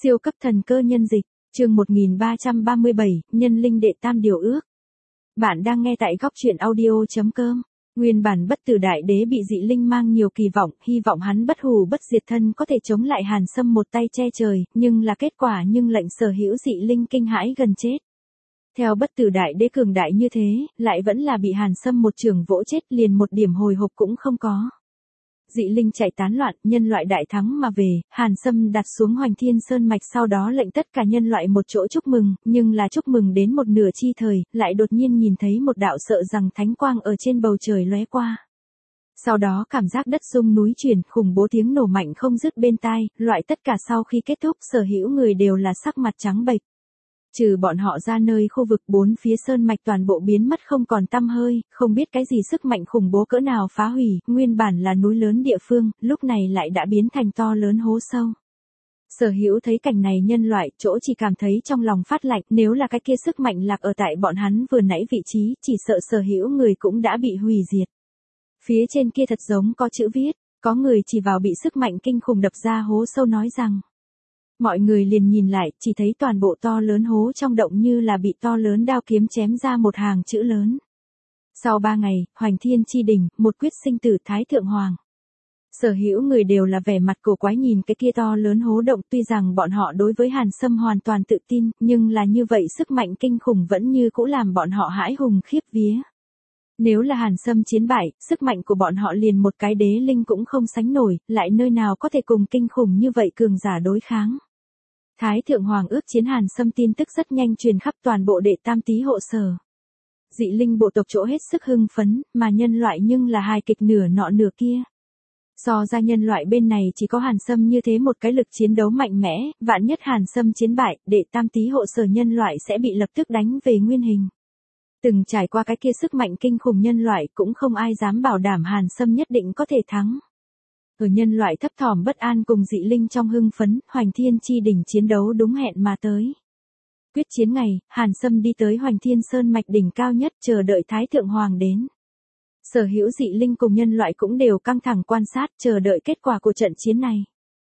Siêu cấp thần cơ nhân dịch, chương 1337, nhân linh đệ tam điều ước. Bạn đang nghe tại góc truyện audio.com. Nguyên bản bất tử đại đế bị dị linh mang nhiều kỳ vọng, hy vọng hắn bất hủ bất diệt thân có thể chống lại Hàn Sâm một tay che trời, nhưng là kết quả nhưng lệnh sở hữu dị linh kinh hãi gần chết. Theo bất tử đại đế cường đại như thế, lại vẫn là bị Hàn Sâm một trường vỗ chết, liền một điểm hồi hộp cũng không có. Dị linh chạy tán loạn, nhân loại đại thắng mà về, Hàn Sâm đặt xuống Hoành Thiên Sơn Mạch, sau đó lệnh tất cả nhân loại một chỗ chúc mừng, nhưng là chúc mừng đến một nửa chi thời, lại đột nhiên nhìn thấy một đạo sợ rằng thánh quang ở trên bầu trời lóe qua. Sau đó cảm giác đất rung núi chuyển, khủng bố tiếng nổ mạnh không dứt bên tai, loại tất cả sau khi kết thúc sở hữu người đều là sắc mặt trắng bệch. Trừ bọn họ ra, nơi khu vực bốn phía sơn mạch toàn bộ biến mất không còn tăm hơi, không biết cái gì sức mạnh khủng bố cỡ nào phá hủy, nguyên bản là núi lớn địa phương, lúc này lại đã biến thành to lớn hố sâu. Sở hữu thấy cảnh này nhân loại, chỗ chỉ cảm thấy trong lòng phát lạnh, nếu là cái kia sức mạnh lạc ở tại bọn hắn vừa nãy vị trí, chỉ sợ sở hữu người cũng đã bị hủy diệt. Phía trên kia thật giống có chữ viết, có người chỉ vào bị sức mạnh kinh khủng đập ra hố sâu nói rằng. Mọi người liền nhìn lại, chỉ thấy toàn bộ to lớn hố trong động như là bị to lớn đao kiếm chém ra một hàng chữ lớn. Sau 3 ngày, Hoành Thiên chi đỉnh, một quyết sinh tử Thái Thượng Hoàng. Sở hữu người đều là vẻ mặt cổ quái nhìn cái kia to lớn hố động, tuy rằng bọn họ đối với Hàn Sâm hoàn toàn tự tin, nhưng là như vậy sức mạnh kinh khủng vẫn như cũ làm bọn họ hãi hùng khiếp vía. Nếu là Hàn Sâm chiến bại, sức mạnh của bọn họ liền một cái đế linh cũng không sánh nổi, lại nơi nào có thể cùng kinh khủng như vậy cường giả đối kháng. Thái Thượng Hoàng ước chiến Hàn Sâm tin tức rất nhanh truyền khắp toàn bộ đệ tam tý hộ sở. Dị linh bộ tộc chỗ hết sức hưng phấn, mà nhân loại nhưng là hài kịch nửa nọ nửa kia. So ra nhân loại bên này chỉ có Hàn Sâm như thế một cái lực chiến đấu mạnh mẽ, vạn nhất Hàn Sâm chiến bại, đệ tam tý hộ sở nhân loại sẽ bị lập tức đánh về nguyên hình. Từng trải qua cái kia sức mạnh kinh khủng nhân loại cũng không ai dám bảo đảm Hàn Sâm nhất định có thể thắng. Ở nhân loại thấp thỏm bất an cùng dị linh trong hưng phấn, Hoành Thiên chi đỉnh chiến đấu đúng hẹn mà tới. Quyết chiến ngày, Hàn Sâm đi tới Hoành Thiên Sơn Mạch đỉnh cao nhất chờ đợi Thái Thượng Hoàng đến. Sở hữu dị linh cùng nhân loại cũng đều căng thẳng quan sát chờ đợi kết quả của trận chiến này.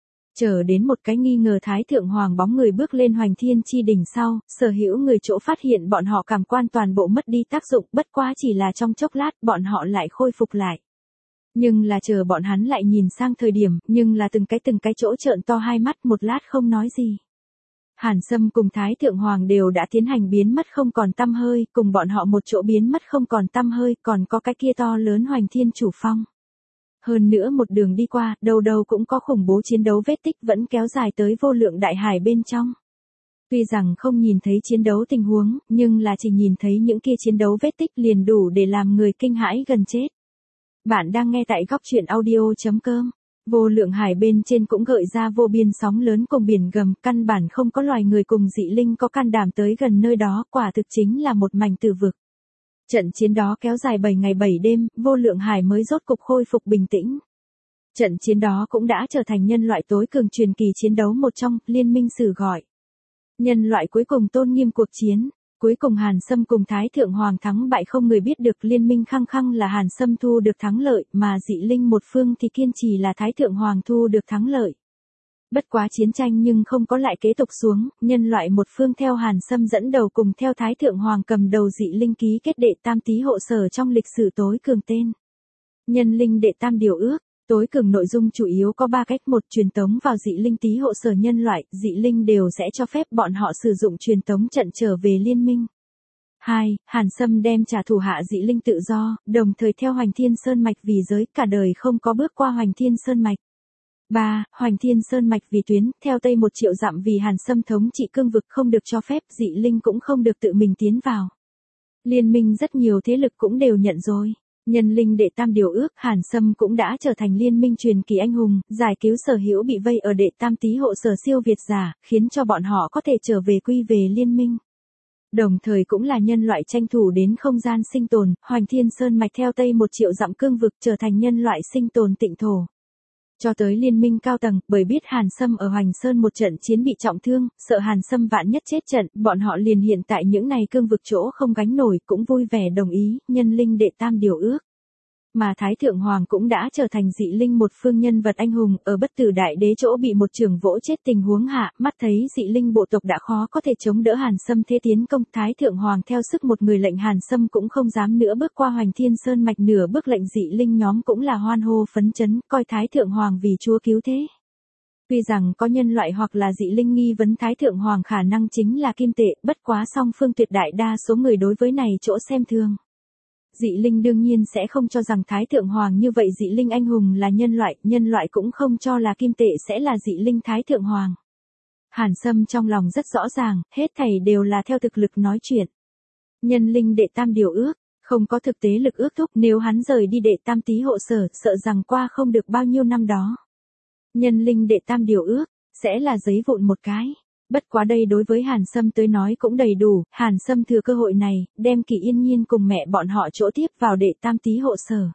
Chờ đến một cái nghi ngờ Thái Thượng Hoàng bóng người bước lên Hoành Thiên chi đỉnh sau, sở hữu người chỗ phát hiện bọn họ cảm quan toàn bộ mất đi tác dụng, bất quá chỉ là trong chốc lát bọn họ lại khôi phục lại. Nhưng là chờ bọn hắn lại nhìn sang thời điểm, nhưng là từng cái chỗ trợn to hai mắt một lát không nói gì. Hàn Sâm cùng Thái Thượng Hoàng đều đã tiến hành biến mất không còn tăm hơi, cùng bọn họ một chỗ biến mất không còn tăm hơi, còn có cái kia to lớn Hoành Thiên chủ phong. Hơn nữa một đường đi qua, đâu đâu cũng có khủng bố chiến đấu vết tích vẫn kéo dài tới vô lượng đại hải bên trong. Tuy rằng không nhìn thấy chiến đấu tình huống, nhưng là chỉ nhìn thấy những kia chiến đấu vết tích liền đủ để làm người kinh hãi gần chết. Bạn đang nghe tại góc truyện audio.com. Vô lượng hải bên trên cũng gợi ra vô biên sóng lớn cùng biển gầm, căn bản không có loài người cùng dị linh có can đảm tới gần nơi đó, quả thực chính là một mảnh tử vực. Trận chiến đó kéo dài 7 ngày 7 đêm, vô lượng hải mới rốt cục khôi phục bình tĩnh. Trận chiến đó cũng đã trở thành nhân loại tối cường truyền kỳ chiến đấu một trong, liên minh sử gọi. Nhân loại cuối cùng tôn nghiêm cuộc chiến. Cuối cùng Hàn Sâm cùng Thái Thượng Hoàng thắng bại không người biết được, liên minh khăng khăng là Hàn Sâm thu được thắng lợi, mà dị linh một phương thì kiên trì là Thái Thượng Hoàng thu được thắng lợi. Bất quá chiến tranh nhưng không có lại kế tục xuống, nhân loại một phương theo Hàn Sâm dẫn đầu cùng theo Thái Thượng Hoàng cầm đầu dị linh ký kết đệ tam tý hộ sở trong lịch sử tối cường tên. Nhân linh đệ tam điều ước. Tối cường nội dung chủ yếu có 3 cách: một, truyền tống vào dị linh tý hộ sở nhân loại, dị linh đều sẽ cho phép bọn họ sử dụng truyền tống trận trở về liên minh. 2. Hàn Sâm đem trả thủ hạ dị linh tự do, đồng thời theo Hoành Thiên Sơn Mạch vì giới cả đời không có bước qua Hoành Thiên Sơn Mạch. 3. Hoành Thiên Sơn Mạch vì tuyến, theo Tây 1 triệu dặm vì Hàn Sâm thống trị cương vực không được cho phép, dị linh cũng không được tự mình tiến vào. Liên minh rất nhiều thế lực cũng đều nhận rồi. Nhân linh đệ tam điều ước, Hàn Sâm cũng đã trở thành liên minh truyền kỳ anh hùng, giải cứu sở hữu bị vây ở đệ tam tý hộ sở siêu việt giả, khiến cho bọn họ có thể trở về quy về liên minh. Đồng thời cũng là nhân loại tranh thủ đến không gian sinh tồn, Hoành Thiên Sơn Mạch theo Tây 1 triệu dặm cương vực trở thành nhân loại sinh tồn tịnh thổ. Cho tới liên minh cao tầng, bởi biết Hàn Sâm ở Hoành Sơn một trận chiến bị trọng thương, sợ Hàn Sâm vạn nhất chết trận, bọn họ liền hiện tại những này cương vực chỗ không gánh nổi cũng vui vẻ đồng ý, nhân linh đệ tam điều ước. Mà Thái Thượng Hoàng cũng đã trở thành dị linh một phương nhân vật anh hùng, ở Bất Tử Đại Đế chỗ bị một chưởng vỗ chết tình huống hạ, mắt thấy dị linh bộ tộc đã khó có thể chống đỡ Hàn Sâm thế tiến công, Thái Thượng Hoàng theo sức một người lệnh Hàn Sâm cũng không dám nữa bước qua Hoành Thiên Sơn mạch, nửa bước lệnh dị linh nhóm cũng là hoan hô phấn chấn, coi Thái Thượng Hoàng vì Chúa cứu thế. Tuy rằng có nhân loại hoặc là dị linh nghi vấn Thái Thượng Hoàng khả năng chính là kim tệ, bất quá song phương tuyệt đại đa số người đối với này chỗ xem thường. Dị linh đương nhiên sẽ không cho rằng Thái Thượng Hoàng như vậy dị linh anh hùng là nhân loại cũng không cho là kim tệ sẽ là dị linh Thái Thượng Hoàng. Hàn Sâm trong lòng rất rõ ràng, hết thảy đều là theo thực lực nói chuyện. Nhân linh đệ tam điều ước, không có thực tế lực ước thúc, nếu hắn rời đi đệ tam tý hộ sở, sợ rằng qua không được bao nhiêu năm đó. Nhân linh đệ tam điều ước, sẽ là giấy vụn một cái. Bất quá đây đối với Hàn Sâm tới nói cũng đầy đủ, Hàn Sâm thừa cơ hội này, đem Kỳ Yên Nhiên cùng mẹ bọn họ chỗ tiếp vào đệ tam tý hộ sở.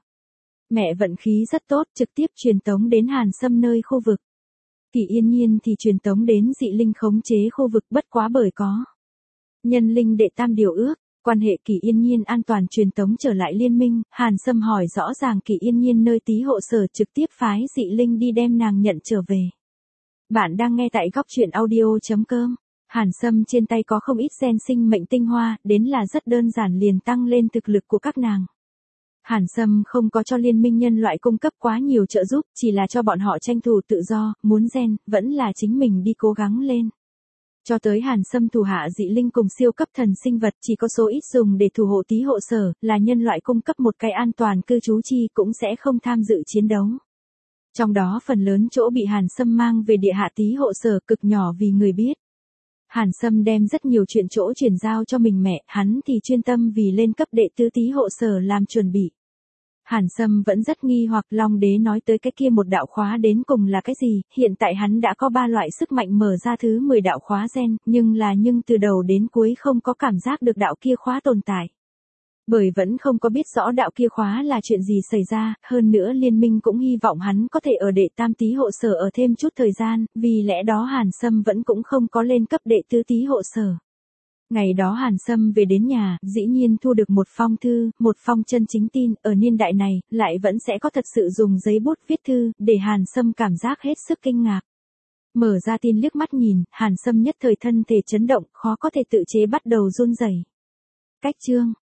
Mẹ vận khí rất tốt, trực tiếp truyền tống đến Hàn Sâm nơi khu vực. Kỳ Yên Nhiên thì truyền tống đến dị linh khống chế khu vực, bất quá bởi có nhân linh đệ tam điều ước, quan hệ Kỳ Yên Nhiên an toàn truyền tống trở lại liên minh, Hàn Sâm hỏi rõ ràng Kỳ Yên Nhiên nơi tý hộ sở, trực tiếp phái dị linh đi đem nàng nhận trở về. Bạn đang nghe tại góc truyện audio.com. Hàn Sâm trên tay có không ít gen sinh mệnh tinh hoa, đến là rất đơn giản liền tăng lên thực lực của các nàng. Hàn Sâm không có cho liên minh nhân loại cung cấp quá nhiều trợ giúp, chỉ là cho bọn họ tranh thủ tự do, muốn gen, vẫn là chính mình đi cố gắng lên. Cho tới Hàn Sâm thủ hạ dị linh cùng siêu cấp thần sinh vật chỉ có số ít dùng để thủ hộ tý hộ sở, là nhân loại cung cấp một cái an toàn cư trú chi cũng sẽ không tham dự chiến đấu. Trong đó phần lớn chỗ bị Hàn Sâm mang về địa hạ tý hộ sở cực nhỏ vì người biết. Hàn Sâm đem rất nhiều chuyện chỗ chuyển giao cho mình mẹ, hắn thì chuyên tâm vì lên cấp đệ tứ tý hộ sở làm chuẩn bị. Hàn Sâm vẫn rất nghi hoặc Long Đế nói tới cái kia một đạo khóa đến cùng là cái gì, hiện tại hắn đã có 3 loại sức mạnh mở ra thứ 10 đạo khóa gen, nhưng từ đầu đến cuối không có cảm giác được đạo kia khóa tồn tại. Bởi vẫn không có biết rõ đạo kia khóa là chuyện gì xảy ra, hơn nữa liên minh cũng hy vọng hắn có thể ở đệ tam tý hộ sở ở thêm chút thời gian, vì lẽ đó Hàn Sâm vẫn cũng không có lên cấp đệ tứ tý hộ sở. Ngày đó Hàn Sâm về đến nhà, dĩ nhiên thu được một phong thư, một phong chân chính tin, ở niên đại này, lại vẫn sẽ có thật sự dùng giấy bút viết thư, để Hàn Sâm cảm giác hết sức kinh ngạc. Mở ra tin liếc mắt nhìn, Hàn Sâm nhất thời thân thể chấn động, khó có thể tự chế bắt đầu run rẩy. Cách chương